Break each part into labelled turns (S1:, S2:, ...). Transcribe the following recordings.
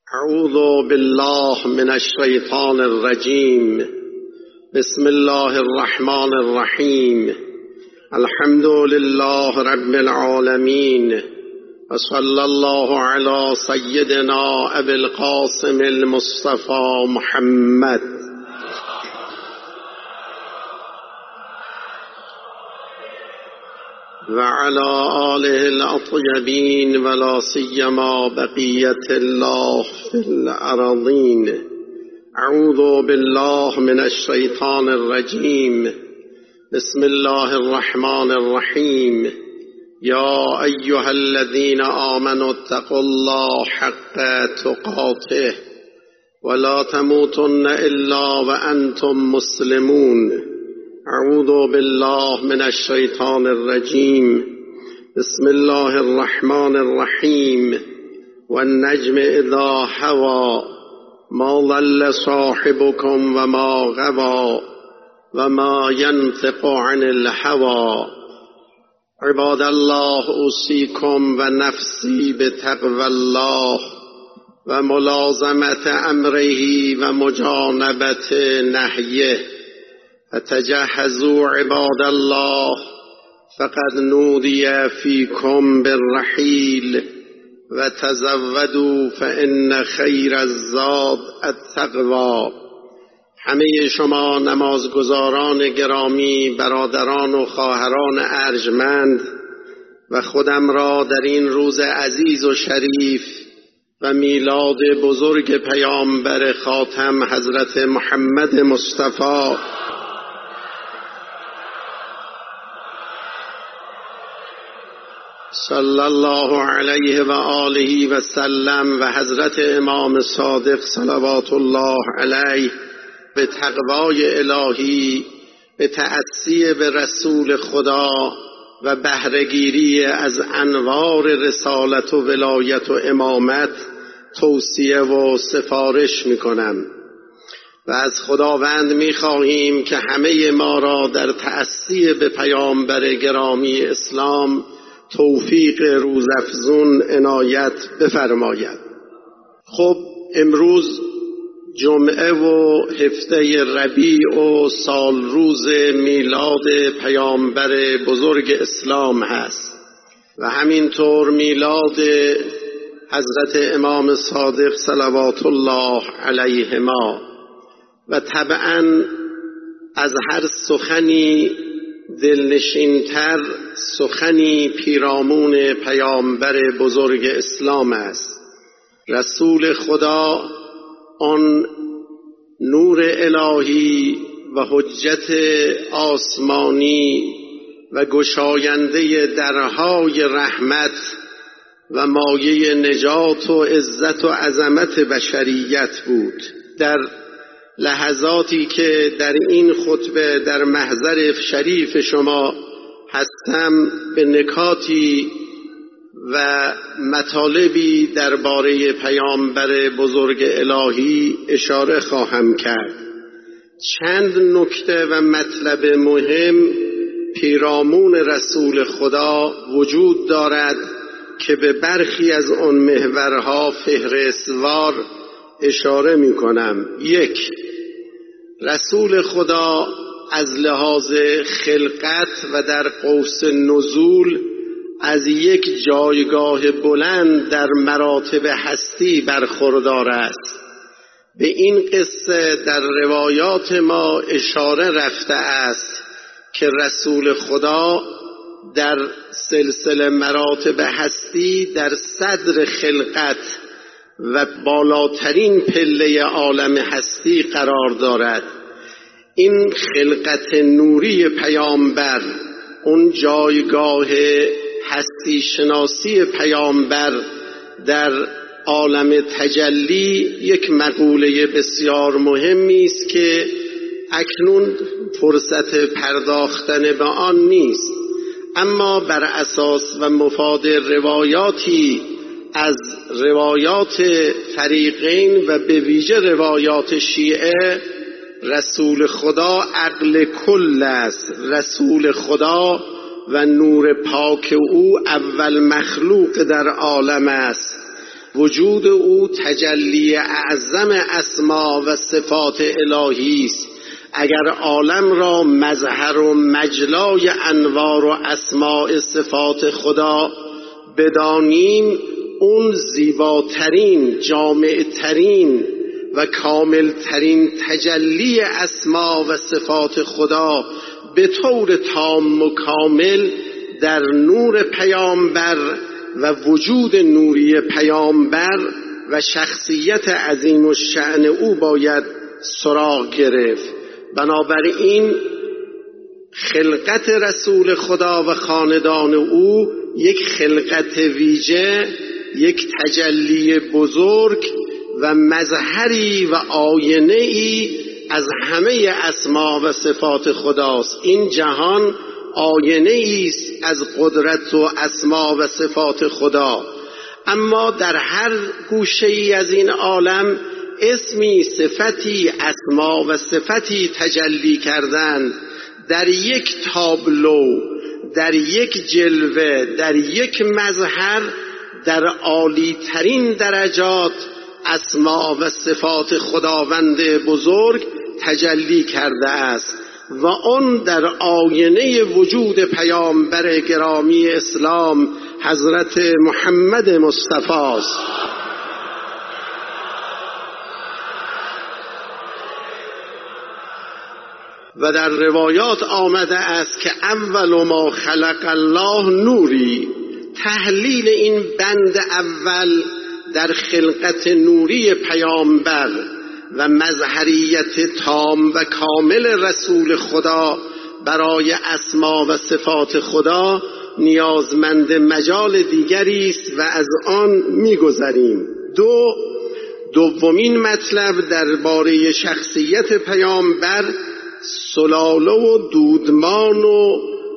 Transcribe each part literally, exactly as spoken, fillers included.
S1: اعوذ بالله من الشیطان الرجیم. بسم الله الرحمن الرحیم. الحمد لله رب العالمین و صلی الله علی سیدنا ابی القاسم المصطفى محمد. وعلى آله الأطيبين ولا سيما بقية الله في الأراضين. أعوذ بالله من الشيطان الرجيم. بسم الله الرحمن الرحيم. يا أيها الذين آمنوا اتقوا الله حق تقاته ولا تموتن إلا وأنتم مسلمون. اعوذ بالله من الشیطان الرجیم. بسم الله الرحمن الرحیم. والنجم اذا هوى ما ضل صاحبكم وما غوى وما ينطق عن الهوى. عباد الله اوصيكم ونفسي بتقوى الله وملازمة امره ومجانبة نهيه. فتجهزوا عباد الله فقد نودي فيكم بالرحيل وتزودوا فإن خير الزاد التقوى. همه شما نمازگزاران گرامی، برادران و خواهران ارجمند و خودم را در این روز عزیز و شریف و میلاد بزرگ پیامبر خاتم حضرت محمد مصطفی صلی الله علیه و آله و سلم و حضرت امام صادق صلوات الله علیه به تقوای الهی، به تأسی به رسول خدا و بهره‌گیری از انوار رسالت و ولایت و امامت توصیه و سفارش میکنم و از خداوند میخواهیم که همه ما را در تأسی به پیامبر گرامی اسلام توفیق روزافزون عنایت بفرماید. خب امروز جمعه و هفته ربیع و سال روز میلاد پیامبر بزرگ اسلام هست و همینطور میلاد حضرت امام صادق صلوات الله علیهما و طبعا از هر سخنی دلنشینتر سخنی پیرامون پیامبر بزرگ اسلام است. رسول خدا آن نور الهی و حجت آسمانی و گشاینده درهای رحمت و مایه نجات و عزت و عظمت بشریت بود. در لحظاتی که در این خطبه در محضر شریف شما هستم به نکاتی و مطالبی درباره پیامبر بزرگ الهی اشاره خواهم کرد. چند نکته و مطلب مهم پیرامون رسول خدا وجود دارد که به برخی از آن محورها فهرستوار اشاره می کنم. یک، رسول خدا از لحاظ خلقت و در قوس نزول از یک جایگاه بلند در مراتب هستی برخوردار است. به این قصه در روایات ما اشاره رفته است که رسول خدا در سلسله مراتب هستی در صدر خلقت و بالاترین پله عالم هستی قرار دارد. این خلقت نوری پیامبر، اون جایگاه هستی شناسی پیامبر در عالم تجلی یک مقوله بسیار مهمی است که اکنون فرصت پرداختن به آن نیست، اما بر اساس و مفاد روایاتی از روایات فریقین و به ویژه روایات شیعه، رسول خدا عقل کل است. رسول خدا و نور پاک او اول مخلوق در عالم است وجود او تجلی اعظم اسما و صفات الهی است. اگر عالم را مظهر و مجلای انوار و اسماء صفات خدا بدانیم، اون زیباترین، جامعترین و کاملترین تجلی اسما و صفات خدا به طور تام و کامل در نور پیامبر و وجود نوری پیامبر و شخصیت عظیم الشأن او باید سراغ گرفت. بنابراین خلقت رسول خدا و خاندان او یک خلقت ویژه، یک تجلی بزرگ و مظهری و آینه‌ای از همه اسما و صفات خداست. این جهان آینه‌ای است از قدرت و اسما و صفات خدا. اما در هر گوشه‌ای از این عالم اسمی، صفتی، اسما و صفتی تجلی کردند. در یک تابلو، در یک جلوه، در یک مظهر، در عالی ترین درجات اسما و صفات خداوند بزرگ تجلی کرده است و آن در آینه وجود پیامبر گرامی اسلام حضرت محمد مصطفی است. و در روایات آمده است که اول ما خلق الله نوری. تحلیل این بند اول در خلقت نوری پیامبر و مظهریت تام و کامل رسول خدا برای اسما و صفات خدا نیازمند مجال دیگری است و از آن می‌گذریم. دو دومین مطلب درباره شخصیت پیامبر، سلاله و دودمان و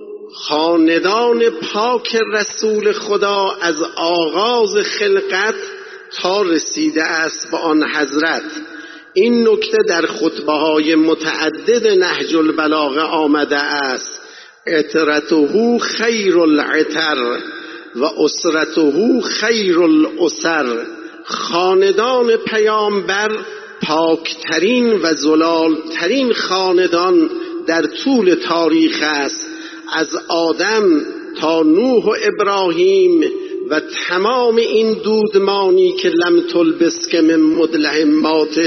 S1: خاندان پاک رسول خدا از آغاز خلقت تا رسیده است به آن حضرت. این نکته در خطبه‌های متعدد نهج البلاغه آمده است. عطرته خیر العطر و اسرته خیر الاسر. خاندان پیامبر پاکترین و زلالترین خاندان در طول تاریخ است. از آدم تا نوح و ابراهیم و تمام این دودمانی که لم تلبس که من مدلهمات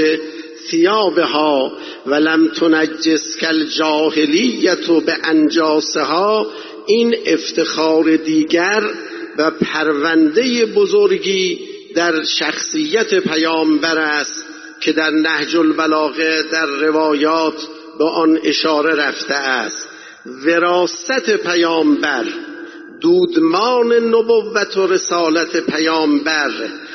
S1: ثیابها و لم تنجس کالجاهلیت به انجاسها، این افتخار دیگر و پرونده بزرگی در شخصیت پیامبر است که در نهج البلاغه در روایات به آن اشاره رفته است. وراثت پیامبر، دودمان نبوت و رسالت پیامبر،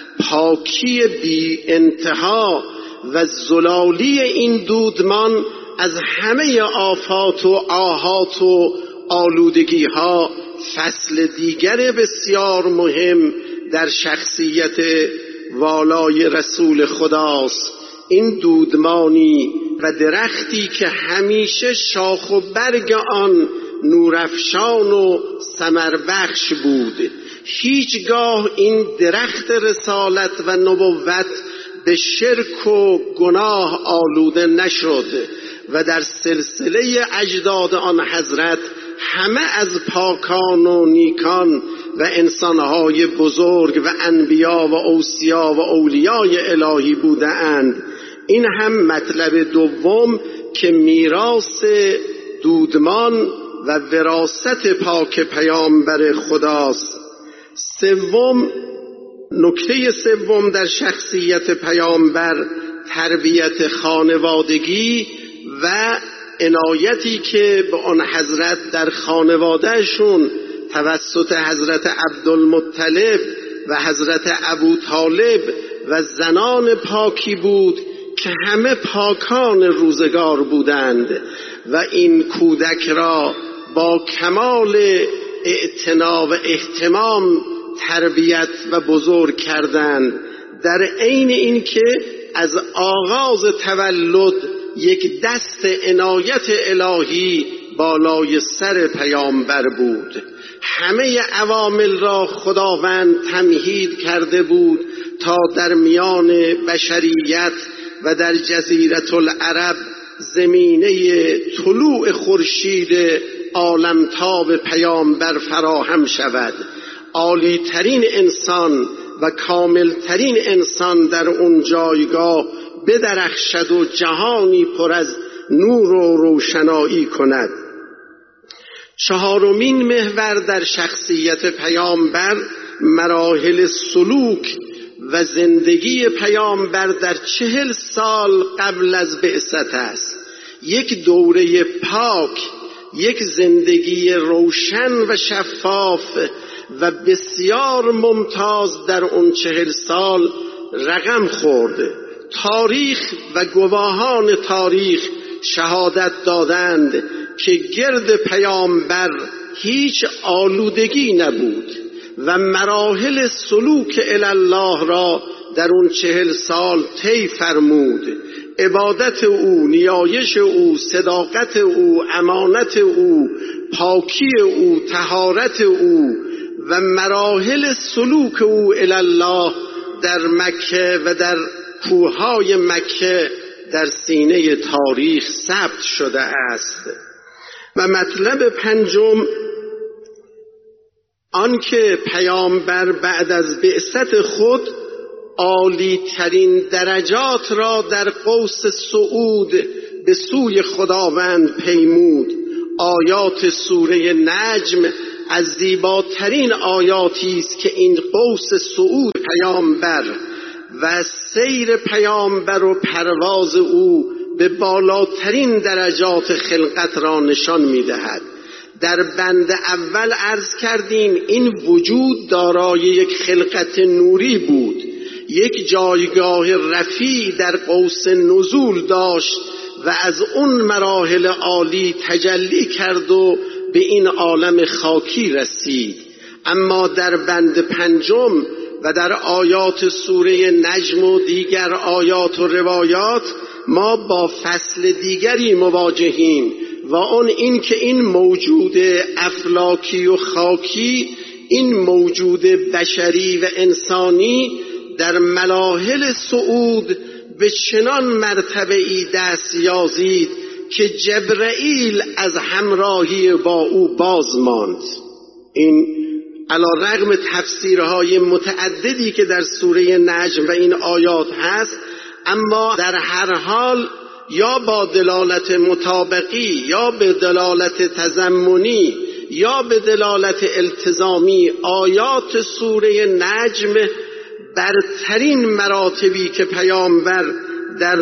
S1: پاکی بی انتها و زلالی این دودمان از همه آفات و آهات و آلودگی ها فصل دیگر بسیار مهم در شخصیت والای رسول خداست. این دودمانی و درختی که همیشه شاخ و برگ آن نورافشان و ثمربخش بود، هیچگاه این درخت رسالت و نبوت به شرک و گناه آلوده نشد و در سلسله اجداد آن حضرت همه از پاکان و نیکان و انسانهای بزرگ و انبیا و اوصیا و اولیای الهی بوده اند. این هم مطلب دوم که میراث دودمان و وراثت پاک پیامبر خداست. سوم، نکته سوم در شخصیت پیامبر تربیت خانوادگی و عنایتی که به آن حضرت در خانوادهشون توسط حضرت عبدالمطلب و حضرت ابوطالب و زنان پاکی بود که همه پاکان روزگار بودند و این کودک را با کمال اعتنا و اهتمام تربیت و بزرگ کردند، در عین این که از آغاز تولد یک دست عنایت الهی بالای سر پیامبر بود. همه عوامل را خداوند تمهید کرده بود تا در میان بشریت و در جزیره العرب زمینه طلوع خورشید عالمتاب پیامبر فراهم شود. عالی ترین انسان و کامل ترین انسان در اون جایگاه بدرخشد و جهانی پر از نور و روشنایی کند. چهارمین محور در شخصیت پیامبر مراحل سلوک و زندگی پیامبر در چهل سال قبل از بعثت است. یک دوره پاک، یک زندگی روشن و شفاف و بسیار ممتاز در اون چهل سال رقم خورده. تاریخ و گواهان تاریخ شهادت دادند که گرد پیامبر هیچ آلودگی نبود و مراحل سلوک الله را در اون چهل سال طی فرمود. عبادت او، نیایش او، صداقت او، امانت او، پاکی او، طهارت او و مراحل سلوک او الله در مکه و در کوههای مکه در سینه تاریخ ثبت شده است. و مطلب پنجم آنکه پیامبر بعد از بعثت خود عالی ترین درجات را در قوس صعود به سوی خداوند پیمود. آیات سوره نجم از زیباترین آیاتی است که این قوس صعود پیامبر و سیر پیامبر و پرواز او به بالاترین درجات خلقت را نشان می‌دهد. در بند اول عرض کردیم این وجود دارای یک خلقت نوری بود، یک جایگاه رفیع در قوس نزول داشت و از اون مراحل عالی تجلی کرد و به این عالم خاکی رسید. اما در بند پنجم و در آیات سوره نجم و دیگر آیات و روایات ما با فصل دیگری مواجهیم و اون این که این موجود افلاکی و خاکی، این موجود بشری و انسانی در مراحل صعود به چنان مرتبه‌ای دست یازید که جبرئیل از همراهی با او باز ماند. این علی رغم تفسیرهای متعددی که در سوره نجم و این آیات هست، اما در هر حال یا با دلالت مطابقی یا به دلالت تضمنی یا به دلالت التزامی آیات سوره نجم برترین مراتبی که پیامبر در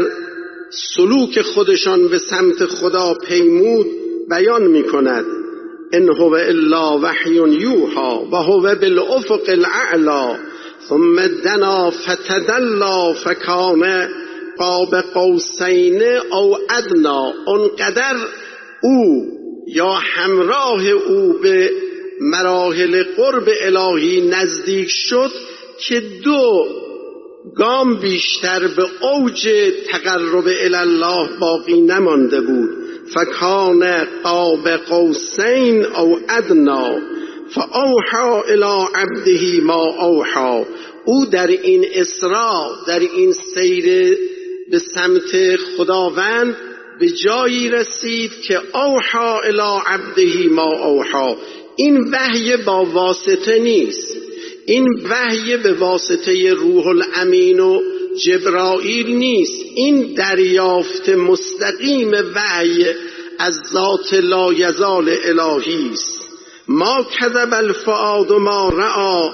S1: سلوک خودشان به سمت خدا پیمود بیان می کند. ان هو الا وحی یوحی و هو بالافق الاعلی ثم دنا فتدلی فکان قاب قوسین او ادنا. اونقدر او یا همراه او به مراحل قرب الهی نزدیک شد که دو گام بیشتر به اوج تقرب الله باقی نمانده بود. فکان قاب قوسین او ادنا فاوحی الی عبده ما اوحی. او در این اسراء، در این سیر به سمت خداوند به جایی رسید که اوحی الی عبده ما اوحی. این وحی با واسطه نیست، این وحی به واسطه روح الامین و جبرائیل نیست، این دریافت مستقیم وحی از ذات لایزال الهی است. ما کذب الفؤاد ما رأى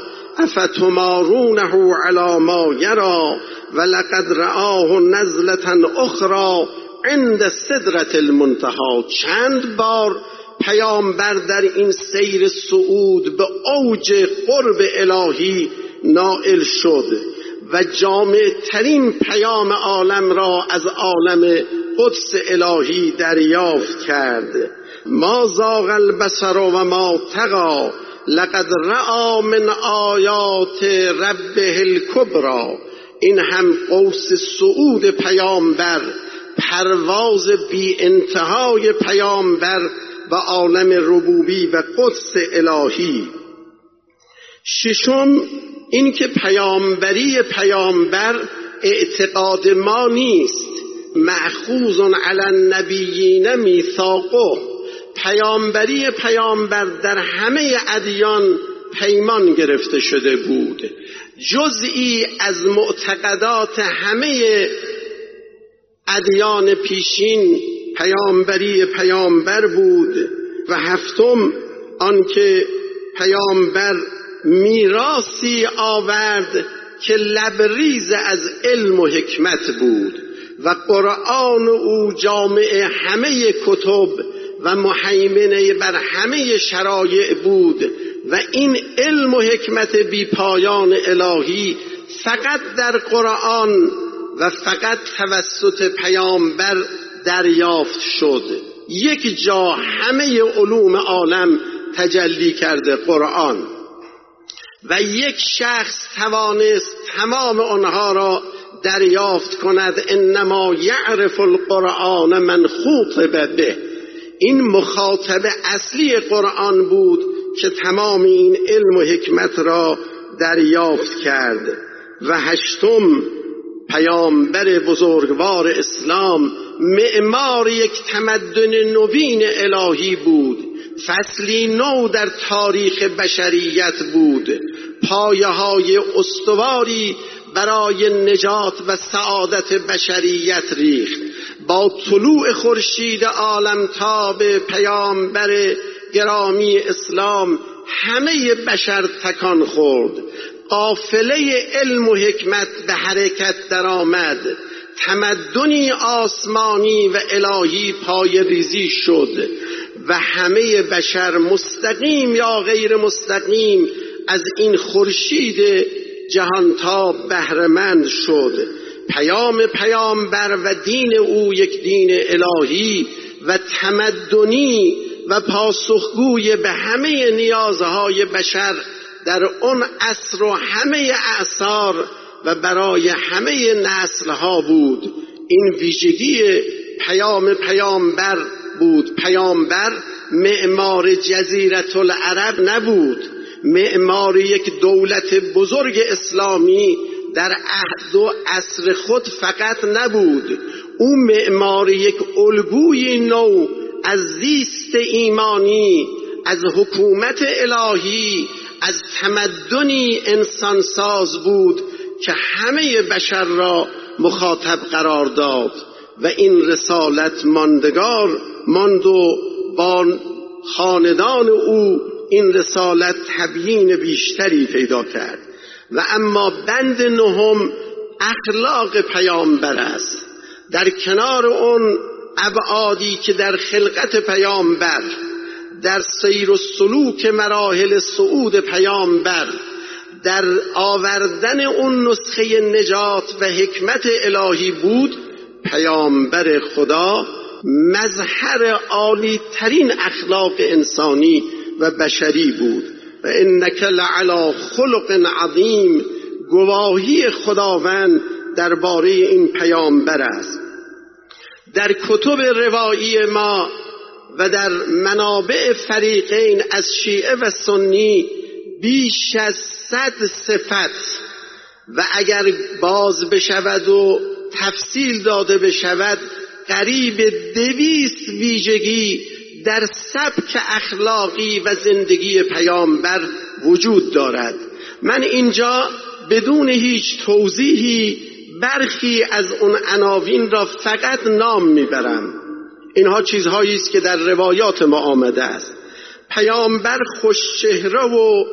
S1: افتمارونه علی ما یری ولقد رآه نزلة اخرى عند سدرة المنتهی. چند بار پیامبر در این سیر صعود به اوج قرب الهی نائل شد و جامع ترین پیام عالم را از عالم قدس الهی دریافت کرد. ما زاغ البصر و ما طغی لقد رأى من آیات ربه الکبری. این هم قوس صعود پیامبر، پرواز بی انتهای پیامبر و عالم ربوبی و قدس الهی. ششم این که پیامبری پیامبر اعتقاد ما نیست، مأخوذ علی النبیین میثاقه. پیامبری پیامبر در همه ادیان پیمان گرفته شده بود، جزئی از معتقدات همه ادیان پیشین پیامبری پیامبر بود. و هفتم آنکه پیامبر میراثی آورد که لبریز از علم و حکمت بود و قرآن او جامع همه کتب و محیمنه بر همه شرایع بود و این علم و حکمت بی پایان الهی فقط در قرآن و فقط توسط پیامبر دریافت شد. یک جا همه علوم عالم تجلی کرده قرآن و یک شخص توانست تمام آنها را دریافت کند. انما یعرف القرآن من خاطب به. این مخاطب اصلی قرآن بود که تمام این علم و حکمت را دریافت کرد. و هشتم پیامبر بزرگوار اسلام معمار یک تمدن نوین الهی بود، فصلی نو در تاریخ بشریت بود، پایه های استواری برای نجات و سعادت بشریت ریخت. با طلوع خورشید عالمتاب پیامبر گرامی اسلام همه بشر تکان خورد، قافله علم و حکمت به حرکت درآمد، تمدنی آسمانی و الهی پای ریزی شد و همه بشر مستقیم یا غیر مستقیم از این خورشید جهانتاب بهره‌مند شد. پیام پیامبر و دین او یک دین الهی و تمدنی و پاسخگوی به همه نیازهای بشر در اون عصر و همه اعصار و برای همه نسلها بود. این ویژگی پیام پیامبر بود. پیامبر معمار جزیره العرب نبود، معمار یک دولت بزرگ اسلامی در عهد و عصر خود فقط نبود، او معمار یک الگوی نو از زیست ایمانی، از حکومت الهی، از تمدنی انسانساز بود که همه بشر را مخاطب قرار داد و این رسالت ماندگار ماند و با خاندان او این رسالت تبیین بیشتری پیدا کرد. و اما بند نهم اخلاق پیامبر است. در کنار اون ابعادی که در خلقت پیامبر، در سیر و سلوک مراحل صعود پیامبر، در آوردن اون نسخه نجات و حکمت الهی بود، پیامبر خدا مظهر عالی ترین اخلاق انسانی و بشری بود. و انک لعلی خلق عظیم، گواهی خداوند درباره این پیامبر است. در کتب روایی ما و در منابع فریقین از شیعه و سنی بیش از صد صفت و اگر باز بشود و تفصیل داده بشود قریب دویست ویژگی در سبک اخلاقی و زندگی پیامبر وجود دارد. من اینجا بدون هیچ توضیحی برخی از اون عناوین را فقط نام میبرم. اینها چیزهایی است که در روایات ما آمده است. پیامبر خوشچهره و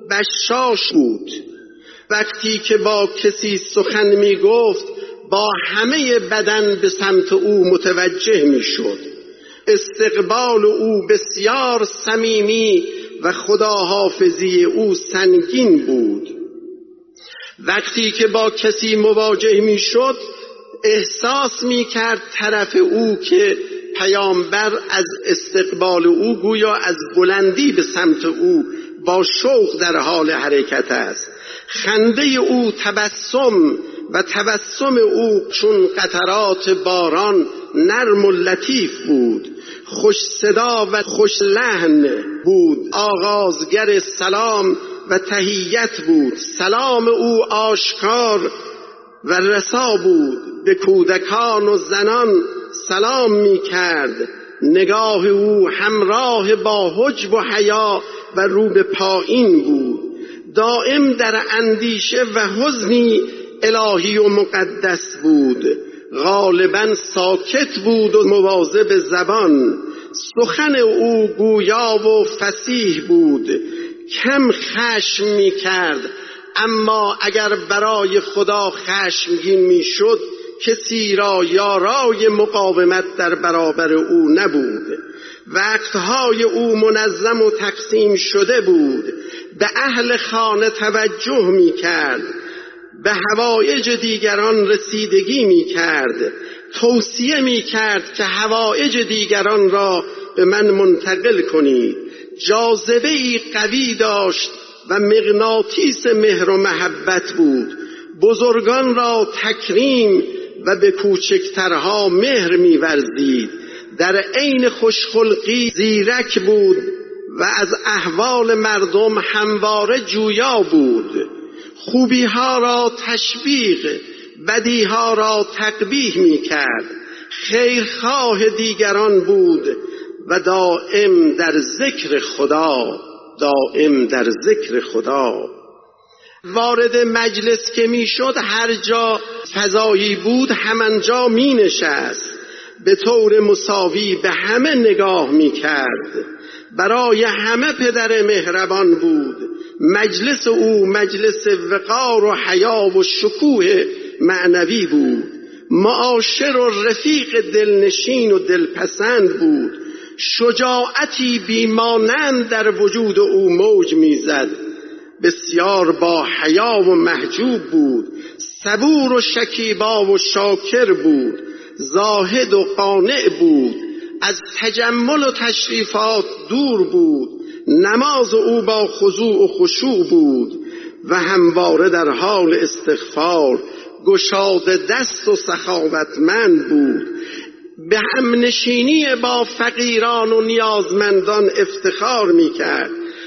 S1: بشاش بود. وقتی که با کسی سخن می گفت با همه بدن به سمت او متوجه می شد. استقبال او بسیار صمیمی و خداحافظی او سنگین بود. وقتی که با کسی مواجه می شد احساس می کرد طرف او که پیامبر از استقبال او گویا از بلندی به سمت او با شوق در حال حرکت است. خنده او تبسم و تبسم او چون قطرات باران نرم و لطیف بود، خوش صدا و خوش لحن بود. آغازگر سلام و تحیت بود. سلام او آشکار و رسا بود، به کودکان و زنان سلام می کرد. نگاه او همراه با حجب و حیا و رو به پایین بود. دائم در اندیشه و حزنی الهی و مقدس بود. غالباً ساکت بود و مواظب زبان. سخن او گویا و فصیح بود. کم خشم می کرد، اما اگر برای خدا خشمگین می شد کسی را یارای مقاومت در برابر او نبود. وقتهای او منظم و تقسیم شده بود. به اهل خانه توجه می کرد، به حوایج دیگران رسیدگی می کرد. توصیه می کرد که حوایج دیگران را به من منتقل کنید. جاذبه ای قوی داشت و مغناطیس مهر و محبت بود. بزرگان را تکریم و به کوچکترها مهر می ورزید. در عین خوشخلقی زیرک بود و از احوال مردم همواره جویا بود. خوبیها را تشویق، بدیها را تقبیح می کرد. خیرخواه دیگران بود و دائم در ذکر خدا دائم در ذکر خدا. وارد مجلس که می شد هر جا فضایی بود همانجا می نشست. به طور مساوی به همه نگاه می کرد. برای همه پدر مهربان بود. مجلس او مجلس وقار و حیا و شکوه معنوی بود. معاشر و رفیق دلنشین و دلپسند بود. شجاعتی بیمانند در وجود او موج میزد. بسیار با حیا و محجوب بود. صبور و شکیبا و شاکر بود. زاهد و قانع بود. از تجمل و تشریفات دور بود. نماز او با خضوع و خشوع بود و همواره در حال استغفار. گشاده دست و سخاوتمند بود. به همنشینی با فقیران و نیازمندان افتخار می کرد.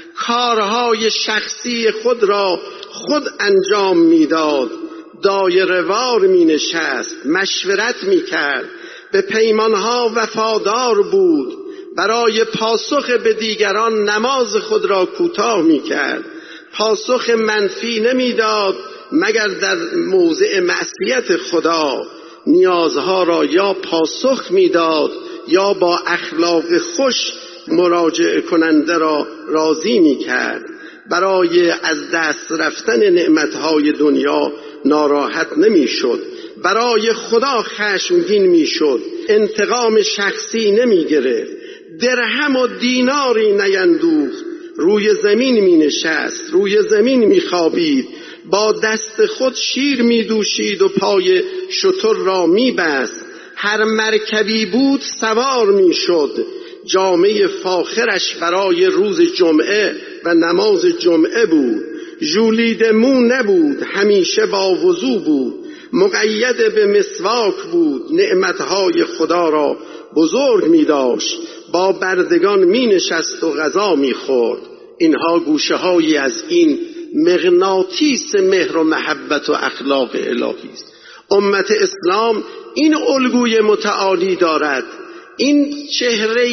S1: کارهای شخصی خود را خود انجام می داد. دایره وار می نشست. مشورت می کرد. به پیمانها وفادار بود. برای پاسخ به دیگران نماز خود را کوتاه می کرد. پاسخ منفی نمی داد مگر در موضع معصیت خدا. نیازها را یا پاسخ می داد یا با اخلاق خوش مراجعه کننده را راضی می کرد. برای از دست رفتن نعمتهای دنیا ناراحت نمی شد. برای خدا خشمگین می شد. انتقام شخصی نمی گرفت. درهم و دیناری نیندوخت. روی زمین می نشست. روی زمین می خوابید. با دست خود شیر می دوشید و پای شتر را می بست. هر مرکبی بود سوار می شد. جامه فاخرش برای روز جمعه و نماز جمعه بود. ژولید مو نبود. همیشه با وضو بود. مقید به مسواک بود. نعمتهای خدا را بزرگ می داشت. با بردگان می نشست و غذا می خورد. اینها گوشه هایی از این مغناطیس مهر و محبت و اخلاق الهی است. امت اسلام این الگوی متعالی دارد. این چهره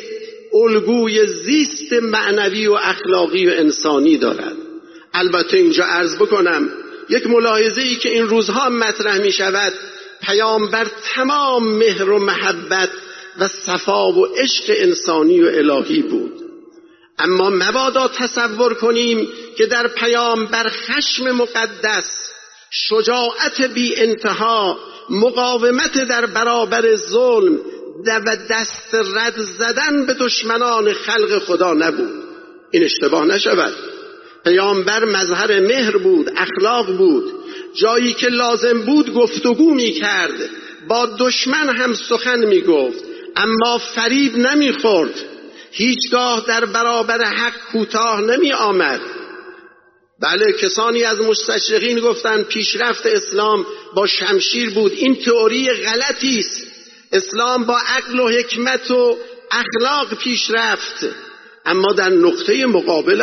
S1: الگوی زیست معنوی و اخلاقی و انسانی دارد. البته اینجا عرض بکنم یک ملاحظه ای که این روزها مطرح می شود، پیامبر تمام مهر و محبت و صفا و عشق انسانی و الهی بود. اما مبادا تصور کنیم که در پیامبر خشم مقدس، شجاعت بی انتها، مقاومت در برابر ظلم و دست رد زدن به دشمنان خلق خدا نبود. این اشتباه نشود. پیامبر مظهر مهر بود، اخلاق بود. جایی که لازم بود گفتگو می کرد. با دشمن هم سخن می گفت، اما فریب نمی خورد. هیچگاه در برابر حق کوتاه نمی آمد. بله، کسانی از مستشرقین گفتند پیشرفت اسلام با شمشیر بود. این تئوری غلطی است. اسلام با عقل و حکمت و اخلاق پیشرفت. اما در نقطه مقابلم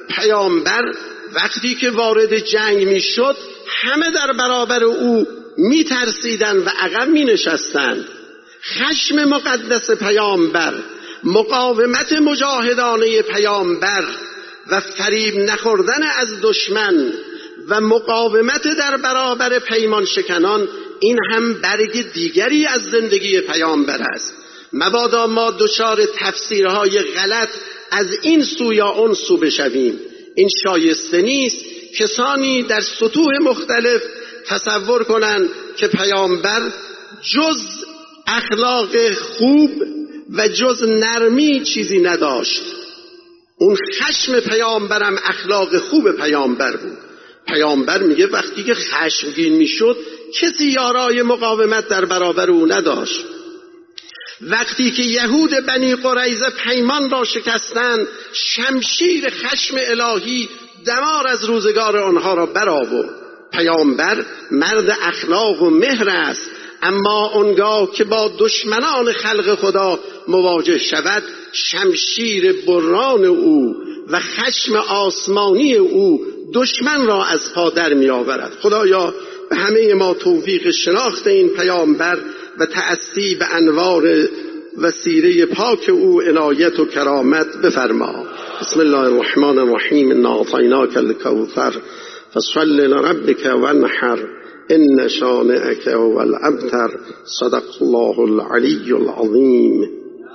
S1: پیامبر وقتی که وارد جنگ میشد همه در برابر او میترسیدند و عقب مینشستند. خشم مقدس پیامبر، مقاومت مجاهدانه پیامبر و فریب نخوردن از دشمن و مقاومت در برابر پیمان شکنان، این هم برگ دیگری از زندگی پیامبر است. مبادا ما دچار تفسیرهای غلط از این سو یا اون سو بشویم. این شایسته نیست. کسانی در سطوح مختلف تصور کنند که پیامبر جز اخلاق خوب و جز نرمی چیزی نداشت. اون خشم پیامبرم اخلاق خوب پیامبر بود. پیامبر میگه وقتی که خشمگین میشد کسی یارای مقاومت در برابر او نداشت. وقتی که یهود بنی قریظه پیمان را شکستند، شمشیر خشم الهی دمار از روزگار آنها را برآورد. پیامبر مرد اخلاق و مهر است، اما آنگاه که با دشمنان خلق خدا مواجه شود، شمشیر بران او و خشم آسمانی او دشمن را از پا در می آورد. خدایا به همه ما توفیق شناخت این پیامبر و تأسی به انوار و سیره پاک او عنایت و کرامت بفرما. بسم الله الرحمن الرحیم. انا اعطیناک الکوثر فصل لربک وانحر ان شانئک هو الابتر. صدق الله العلی العظیم.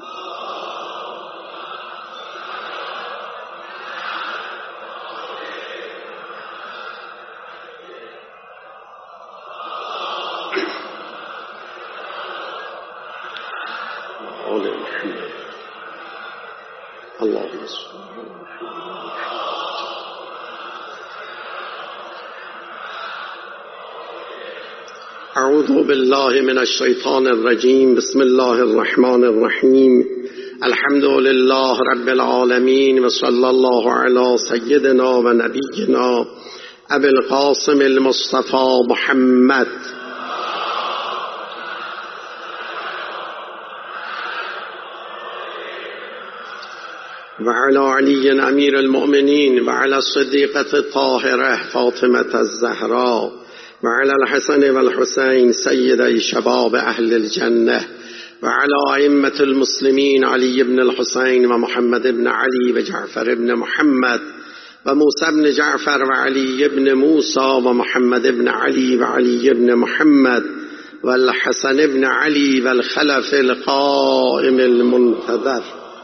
S1: اعوذ بالله من الشیطان الرجیم. بسم الله الرحمن الرحیم. الحمد لله رب العالمین و صلی الله علی سیدنا و نبینا ابی القاسم المصطفى محمد و علی علی امیر المؤمنین و علی الصدیقة الطاهرة فاطمة الزهراء و علی الحسن و الحسین سیدی شباب اهل الجنه و علی ائمة المسلمین علی بن الحسین و محمد بن علی و جعفر بن محمد و موسی بن جعفر و علی بن موسی و محمد بن علی و علی بن محمد و الحسن بن علی و الخلف القائم المنتظر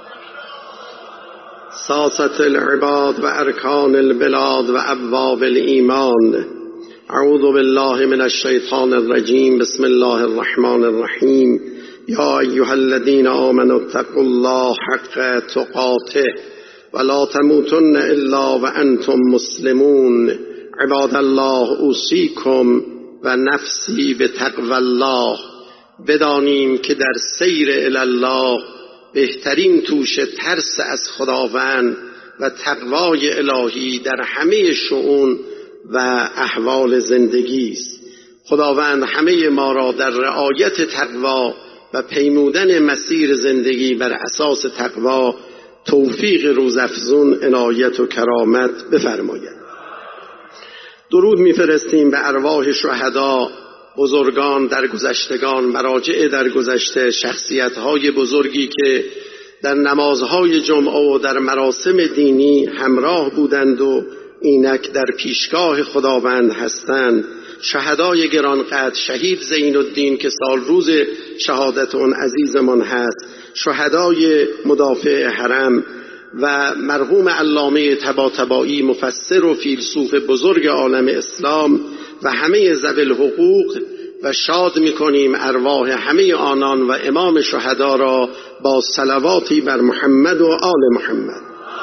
S1: ساسة العباد و ارکان البلاد و ابواب الایمان. اعوذ بالله من الشیطان الرجیم. بسم الله الرحمن الرحیم. یا ایها الذین آمنوا اتقوا الله حق تقاته ولا تموتن الا وانتم مسلمون. عباد الله اوصیکم و نفسی بتقوی الله. بدانیم که در سیر الی الله بهترین توش ترس از خداوند و تقوای الهی در همه شؤون و احوال زندگی است. خداوند همه ما را در رعایت تقوا و پیمودن مسیر زندگی بر اساس تقوا توفیق روزافزون عنایت و کرامت بفرماید. درود میفرستیم به ارواح شهدا، بزرگان در گذشتگان، مراجع در گذشته، شخصیت‌های بزرگی که در نمازهای جمعه و در مراسم دینی همراه بودند و اینک در پیشگاه خداوند هستند. شهدای گرانقدر، شهید زین الدین که سال روز شهادت اون عزیزمان هست، شهدای مدافع حرم و مرحوم علامه طباطبایی مفسر و فیلسوف بزرگ عالم اسلام و همه ذوی الحقوق، و شاد می‌کنیم ارواح همه آنان و امام شهدا را با صلواتی بر محمد و آل محمد.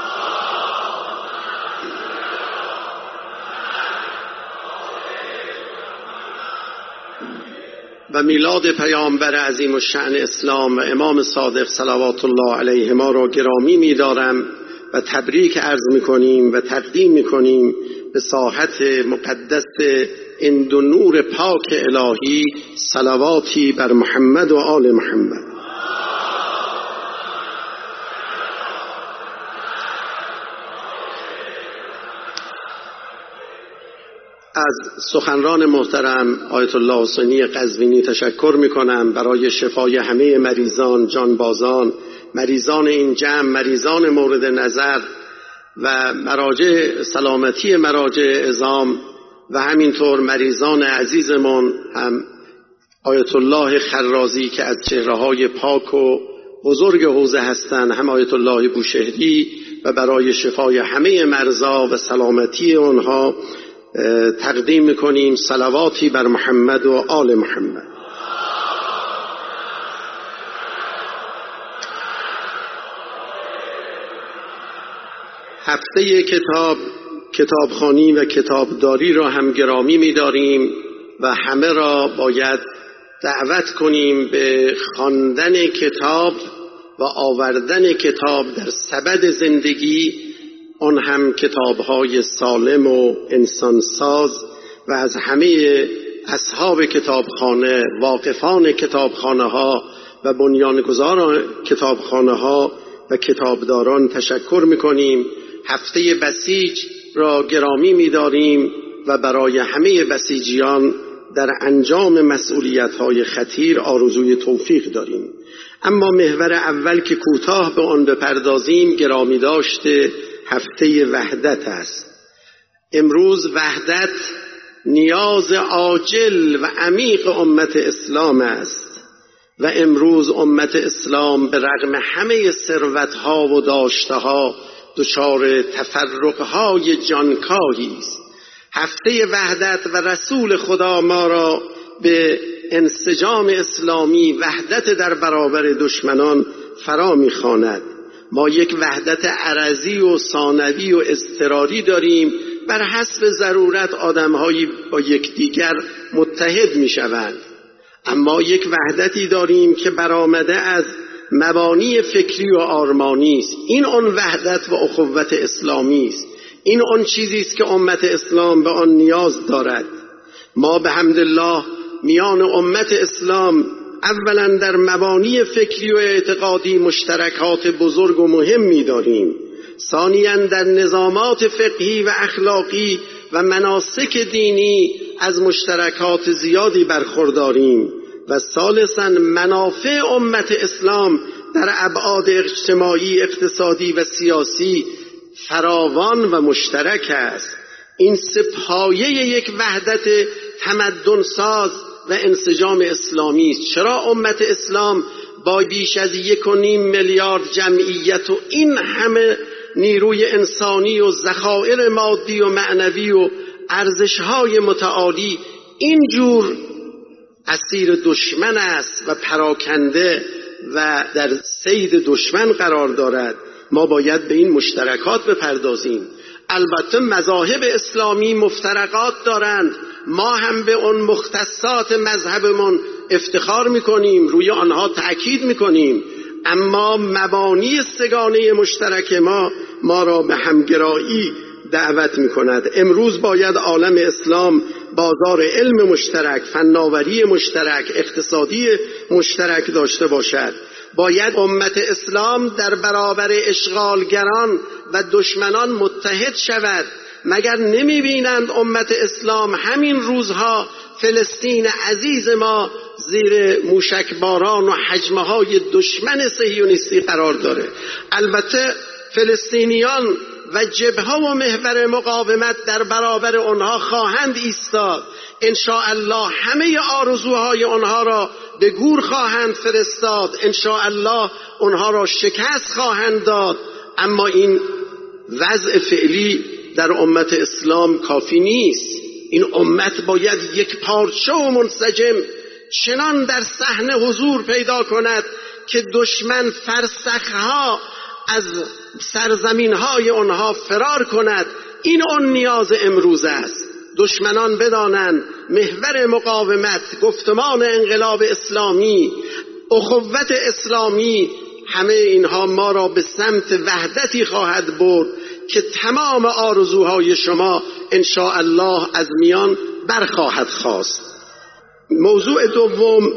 S1: و میلاد پیامبر عظیم الشأن اسلام و امام صادق صلوات الله علیهما را گرامی می‌دارم و تبریک عرض می‌کنیم و تقدیم می‌کنیم به ساحت مقدس این دو نور پاک الهی صلواتی بر محمد و آل محمد. از سخنران محترم آیت الله حسینی قزوینی تشکر میکنم برای شفای همه مریضان، جانبازان، مریضان این جمع، مریضان مورد نظر و مراجع سلامتی مراجع عظام و همینطور مریضان عزیزمون، هم آیت الله خرازی که از چهره‌های پاک و بزرگ حوزه هستند، هم آیت الله بوشهری، و برای شفای همه مرضا و سلامتی آنها تقدیم میکنیم صلواتی بر محمد و آل محمد. هفته کتاب، کتابخوانی و کتابداری را هم گرامی می‌داریم و همه را باید دعوت کنیم به خواندن کتاب و آوردن کتاب در سبد زندگی، آن هم کتاب‌های سالم و انسانساز، و از همه اصحاب کتابخانه، واقفان کتابخانه‌ها و بنیانگذاران کتابخانه‌ها و کتابداران تشکر می‌کنیم. هفته بسیج را گرامی می‌داریم و برای همه بسیجیان در انجام مسئولیت‌های خطیر آرزوی توفیق داریم. اما محور اول که کوتاه به آن بپردازیم گرامی داشته هفته وحدت است. امروز وحدت نیاز عاجل و عمیق امت اسلام است و امروز امت اسلام به رغم همه ثروت‌ها و داشته‌ها دچار تفرق‌های جانکاهی است. هفته وحدت و رسول خدا ما را به انسجام اسلامی، وحدت در برابر دشمنان فرا می‌خواند. ما یک وحدت عرضی و ثانوی و اضطراری داریم، بر حسب ضرورت آدم‌هایی با یکدیگر متحد می‌شوند. اما یک وحدتی داریم که برآمده از مبانی فکری و آرمانی است. این آن وحدت و اخوت اسلامی است. این آن چیزی است که امت اسلام به آن نیاز دارد. ما به حمدالله میان امت اسلام اولا در مبانی فکری و اعتقادی مشترکات بزرگ و مهمی داریم. ثانیاً در نظامات فقهی و اخلاقی و مناسک دینی از مشترکات زیادی برخورداریم. و ثالثاً منافع امت اسلام در ابعاد اجتماعی، اقتصادی و سیاسی فراوان و مشترک است. این سه پایه یک وحدت تمدن ساز و انسجام اسلامی است. چرا امت اسلام با بیش از یک و نیم میلیارد جمعیت و این همه نیروی انسانی و ذخایر مادی و معنوی و ارزش‌های متعالی اینجور اسیر دشمن است و پراکنده و در صید دشمن قرار دارد؟ ما باید به این مشترکات بپردازیم. البته مذاهب اسلامی مفترقات دارند، ما هم به اون مختصات مذهبمون افتخار میکنیم، روی آنها تأکید میکنیم، اما مبانی سگانه مشترک ما ما را به همگرایی دعوت میکند. امروز باید عالم اسلام بازار علم مشترک، فناوری مشترک، اقتصادی مشترک داشته باشد. باید امت اسلام در برابر اشغالگران و دشمنان متحد شود. مگر نمی بینند امت اسلام همین روزها فلسطین عزیز ما زیر موشکباران و حجمه های دشمن صهیونیستی قرار داره؟ البته فلسطینیان و جبهه و محور مقاومت در برابر آنها خواهند ایستاد. ان شاء الله همه آرزوهای آنها را به گور خواهند فرستاد، ان شاء الله آنها را شکست خواهند داد. اما این وضع فعلی در امت اسلام کافی نیست. این امت باید یک پارچه و منسجم چنان در صحنه حضور پیدا کند که دشمن فرسخها از سرزمین‌های آنها فرار کند. این آن نیاز امروز است. دشمنان بدانند محور مقاومت، گفتمان انقلاب اسلامی، اخوت اسلامی، همه اینها ما را به سمت وحدتی خواهد برد که تمام آرزوهای شما ان شاء الله از میان برخواهد خاست. موضوع دوم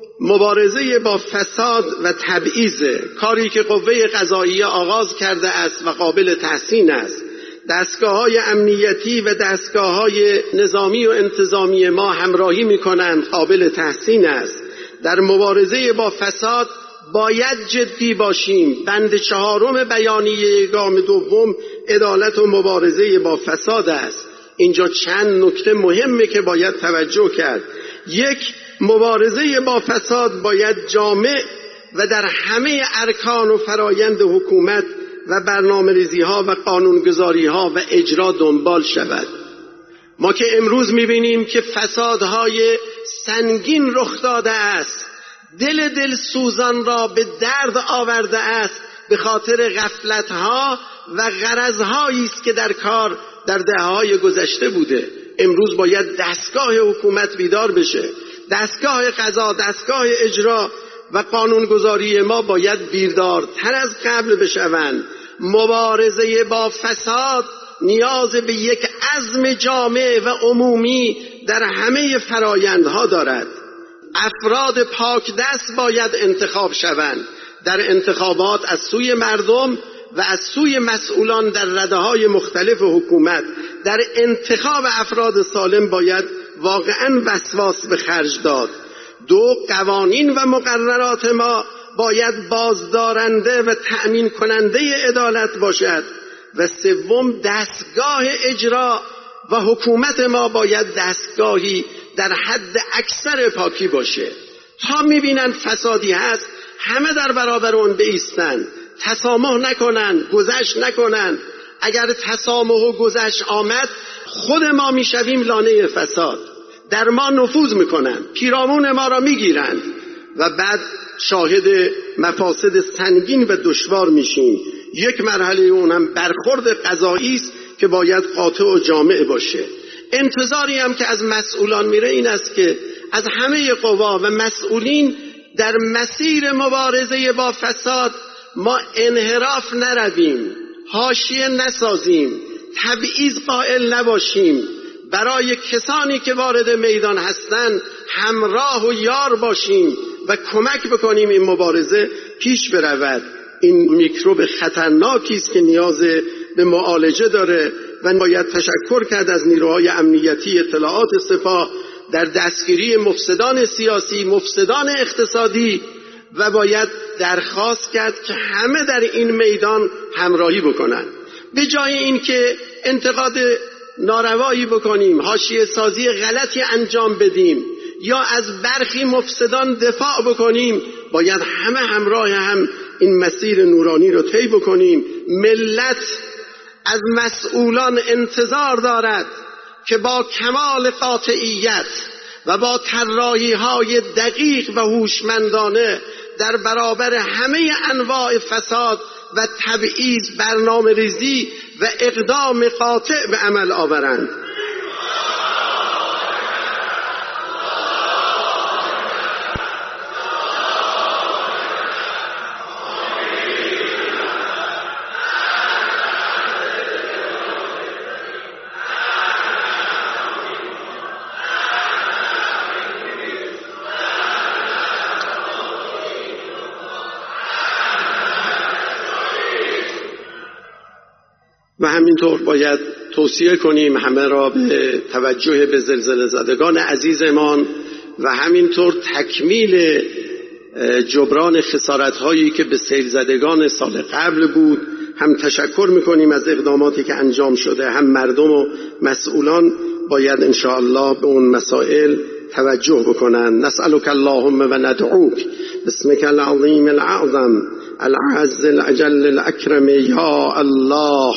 S1: مبارزه با فساد و تبعیض، کاری که قوه قضاییه آغاز کرده است و قابل تحسین است. دستگاه‌های امنیتی و دستگاه‌های نظامی و انتظامی ما همراهی می‌کنند قابل تحسین است. در مبارزه با فساد باید جدی باشیم. بند چهارم بیانیه گام دوم عدالت و مبارزه با فساد است. اینجا چند نکته مهمه که باید توجه کرد. یک، مبارزه با فساد باید جامع و در همه ارکان و فرایند حکومت و برنامه‌ریزی ها و قانونگذاری ها و اجرا دنبال شود. ما که امروز میبینیم که فسادهای سنگین رخ داده است، دل دل سوزان را به درد آورده است به خاطر غفلت‌ها و غرض‌هایی است که در کار در دهه‌های گذشته بوده. امروز باید دستگاه حکومت بیدار بشه. دستگاه قضا، دستگاه اجرا و قانونگذاری ما باید بیدارتر از قبل بشوند. مبارزه با فساد نیاز به یک عزم جامع و عمومی در همه فرایندها دارد. افراد پاک دست باید انتخاب شوند در انتخابات از سوی مردم و از سوی مسئولان در رده‌های مختلف حکومت. در انتخاب افراد سالم باید واقعاً وسواس به خرج داد. دو، قوانین و مقررات ما باید بازدارنده و تأمین کننده عدالت باشد. و سوم، دستگاه اجرا و حکومت ما باید دستگاهی در حد اکثر پاکی باشه. تا میبینن فسادی هست همه در برابر اون بایستن، تسامح نکنن، گذشت نکنن. اگر تسامح و گذشت آمد خود ما میشویم لانه فساد، در ما نفوذ میکنن، پیرامون ما را میگیرند و بعد شاهد مفاسد سنگین و دشوار میشیم. یک مرحله اونم برخورد قضایی است که باید قاطع و جامع باشه. انتظاری هم که از مسئولان میره این است که از همه قوا و مسئولین در مسیر مبارزه با فساد ما انحراف نرویم، حاشیه نسازیم، تبعیض قائل نباشیم، برای کسانی که وارد میدان هستند همراه و یار باشیم و کمک بکنیم این مبارزه پیش برود. این میکروب خطرناکی است که نیاز به معالجه داره و باید تشکر کرد از نیروهای امنیتی اطلاعات سپاه در دستگیری مفسدان سیاسی، مفسدان اقتصادی و باید درخواست کرد که همه در این میدان همراهی بکنن. به جای این که انتقاد ناروایی بکنیم، حاشیه سازی غلطی انجام بدیم یا از برخی مفسدان دفاع بکنیم، باید همه همراه هم این مسیر نورانی رو طی بکنیم. ملت از مسئولان انتظار دارد که با کمال قاطعیت و با طراحی‌های دقیق و هوشمندانه در برابر همه انواع فساد و تبعیض برنامه ریزی و اقدام قاطع به عمل آورند. و همینطور باید توصیه کنیم همه را به توجه به زلزله زدگان عزیزمان و همینطور تکمیل جبران خسارت‌هایی که به سیل زدگان سال قبل بود. هم تشکر می‌کنیم از اقداماتی که انجام شده، هم مردم و مسئولان باید انشاءالله به اون مسائل توجه بکنن. نسألك اللهم و ندعوک باسمك العظیم الاعظم العز الاجل الاکرم یا الله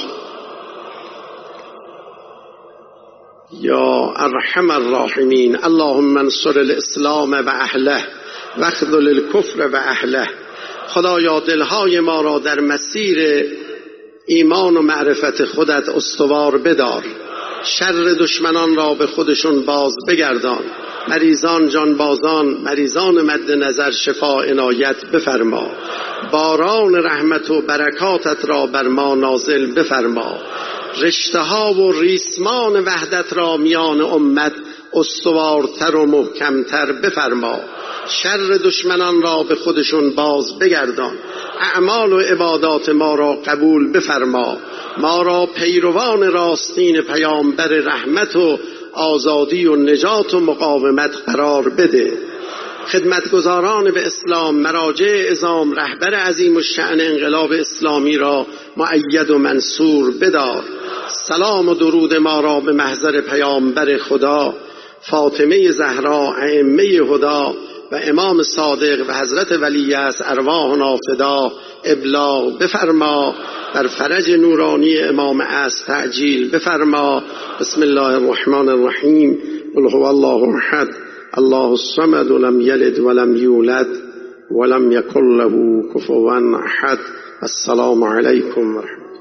S1: یا ارحم الراحمین. اللهم انصر الاسلام و اهله و اخذل الکفر و اهله. خدایا دلهای ما را در مسیر ایمان و معرفت خودت استوار بدار، شر دشمنان را به خودشون باز بگردان، مریضان جانبازان، مریضان مد نظر شفا عنایت بفرما، باران رحمت و برکاتت را بر ما نازل بفرما، رشته ها و ریسمان وحدت را میان امت استوارتر و محکمتر بفرما. شر دشمنان را به خودشون باز بگردان. اعمال و عبادات ما را قبول بفرما. ما را پیروان راستین پیامبر رحمت و آزادی و نجات و مقاومت قرار بده. خدمتگزاران به اسلام، مراجع عظام، رهبر عظیم الشأن انقلاب اسلامی را مؤید و منصور بدار. سلام و درود ما را به محضر پیامبر خدا فاطمه زهرا ائمه هدا و امام صادق و حضرت ولیعصر ارواحنا فدا ابلاغ بفرما. در فرج نورانی امام عصر تعجیل بفرما. بسم الله الرحمن الرحیم. قل هو الله احد الله الصمد لم یلد ولم یولد ولم یکن له کفوا احد. السلام علیکم و رحمت